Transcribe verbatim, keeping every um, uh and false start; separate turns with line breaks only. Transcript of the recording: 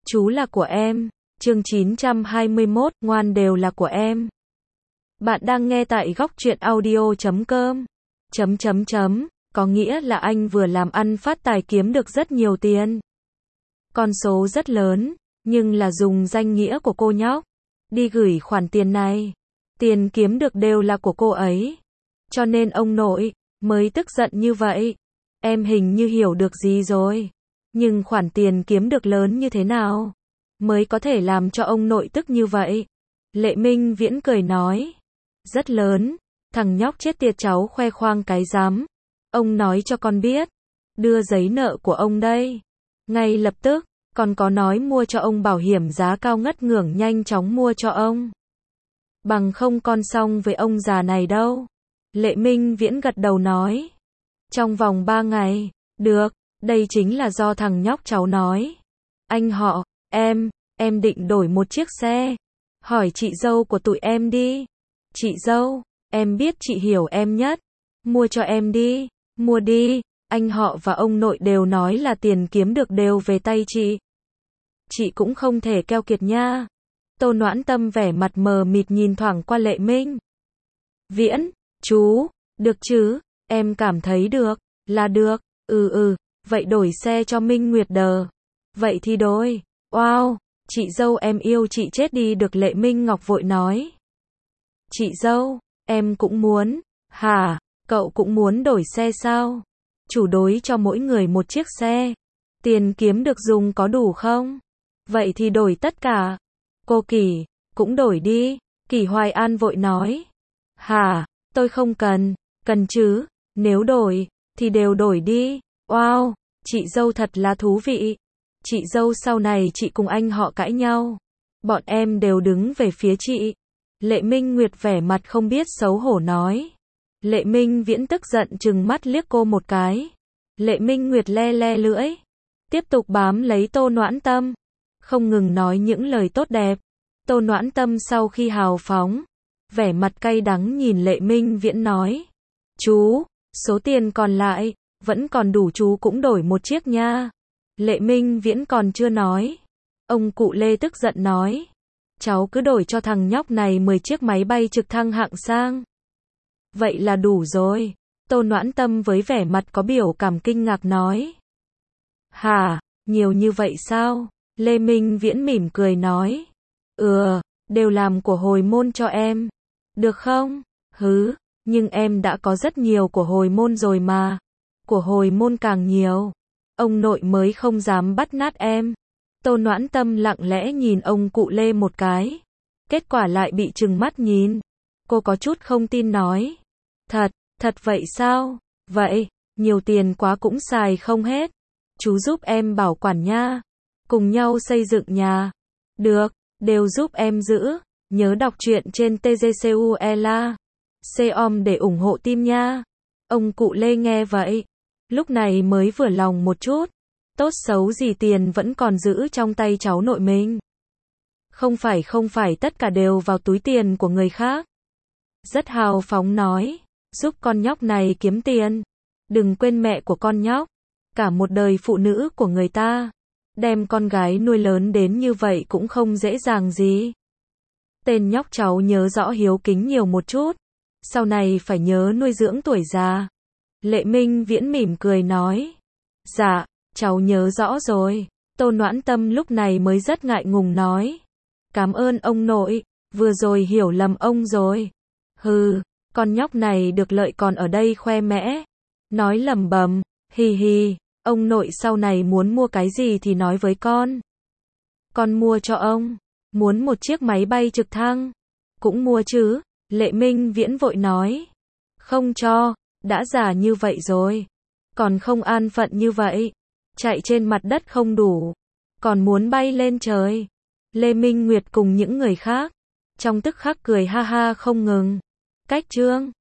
Chú là của em. Chương chín trăm hai mươi mốt, ngoan đều là của em. Bạn đang nghe tại góc truyện audio chấm com. Chấm chấm chấm, có nghĩa là anh vừa làm ăn phát tài kiếm được rất nhiều tiền. Con số rất lớn, nhưng là dùng danh nghĩa của cô nhóc. Đi gửi khoản tiền này. Tiền kiếm được đều là của cô ấy. Cho nên ông nội mới tức giận như vậy. Em hình như hiểu được gì rồi. Nhưng khoản tiền kiếm được lớn như thế nào mới có thể làm cho ông nội tức như vậy? Lệ Minh Viễn cười nói. Rất lớn. Thằng nhóc chết tiệt cháu khoe khoang cái rắm. Ông nói cho con biết. Đưa giấy nợ của ông đây. Ngay lập tức, còn có nói mua cho ông bảo hiểm giá cao ngất ngưởng, nhanh chóng mua cho ông. Bằng không con xong với ông già này đâu. Lệ Minh Viễn gật đầu nói. Trong vòng ba ngày. Được, đây chính là do thằng nhóc cháu nói. Anh họ, em, em định đổi một chiếc xe. Hỏi chị dâu của tụi em đi. Chị dâu, em biết chị hiểu em nhất. Mua cho em đi, mua đi. Anh họ và ông nội đều nói là tiền kiếm được đều về tay chị. Chị cũng không thể keo kiệt nha. Tô Noãn Tâm vẻ mặt mờ mịt nhìn thoảng qua Lệ Minh Viễn. Chú, được chứ, em cảm thấy được, là được, ừ ừ, vậy đổi xe cho Minh Nguyệt đờ. Vậy thì đổi, wow, chị dâu em yêu chị chết đi được, Lệ Minh Ngọc vội nói. Chị dâu, em cũng muốn, hả, cậu cũng muốn đổi xe sao? Chủ đối cho mỗi người một chiếc xe. Tiền kiếm được dùng có đủ không? Vậy thì đổi tất cả. Cô Kỳ, cũng đổi đi. Kỳ Hoài An vội nói. Hả, tôi không cần, cần chứ, nếu đổi, thì đều đổi đi. Wow, chị dâu thật là thú vị. Chị dâu sau này chị cùng anh họ cãi nhau. Bọn em đều đứng về phía chị. Lệ Minh Nguyệt vẻ mặt không biết xấu hổ nói. Lệ Minh Viễn tức giận trừng mắt liếc cô một cái. Lệ Minh Nguyệt le le lưỡi. Tiếp tục bám lấy Tô Noãn Tâm. Không ngừng nói những lời tốt đẹp. Tô Noãn Tâm sau khi hào phóng, vẻ mặt cay đắng nhìn Lệ Minh Viễn nói. Chú, số tiền còn lại, vẫn còn đủ, chú cũng đổi một chiếc nha. Lệ Minh Viễn còn chưa nói. Ông cụ Lê tức giận nói. Cháu cứ đổi cho thằng nhóc này mười chiếc máy bay trực thăng hạng sang. Vậy là đủ rồi. Tô Noãn Tâm với vẻ mặt có biểu cảm kinh ngạc nói. Hả, nhiều như vậy sao? Lê Minh Viễn mỉm cười nói. Ừ, đều làm của hồi môn cho em. Được không? Hứ, nhưng em đã có rất nhiều của hồi môn rồi mà. Của hồi môn càng nhiều, ông nội mới không dám bắt nạt em. Tô Noãn Tâm lặng lẽ nhìn ông cụ Lê một cái. Kết quả lại bị trừng mắt nhìn. Cô có chút không tin nói. Thật, thật vậy sao? Vậy, nhiều tiền quá cũng xài không hết. Chú giúp em bảo quản nha. Cùng nhau xây dựng nhà. Được, đều giúp em giữ. Nhớ đọc truyện trên tê giê xê u e la. Com để ủng hộ team nha. Ông cụ Lê nghe vậy. Lúc này mới vừa lòng một chút. Tốt xấu gì tiền vẫn còn giữ trong tay cháu nội mình. Không phải không phải tất cả đều vào túi tiền của người khác. Rất hào phóng nói. Giúp con nhóc này kiếm tiền. Đừng quên mẹ của con nhóc. Cả một đời phụ nữ của người ta. Đem con gái nuôi lớn đến như vậy cũng không dễ dàng gì. Tên nhóc cháu nhớ rõ hiếu kính nhiều một chút. Sau này phải nhớ nuôi dưỡng tuổi già. Lệ Minh Viễn mỉm cười nói. Dạ, cháu nhớ rõ rồi. Tô Noãn Tâm lúc này mới rất ngại ngùng nói. Cảm ơn ông nội, vừa rồi hiểu lầm ông rồi. Hừ, con nhóc này được lợi còn ở đây khoe mẽ. Nói lầm bầm, hì hì, ông nội sau này muốn mua cái gì thì nói với con. Con mua cho ông. Muốn một chiếc máy bay trực thăng. Cũng mua chứ. Lệ Minh Viễn vội nói. Không cho, đã già như vậy rồi. Còn không an phận như vậy. Chạy trên mặt đất không đủ. Còn muốn bay lên trời. Lê Minh Nguyệt cùng những người khác. Trong tức khắc cười ha ha không ngừng. Cách chương.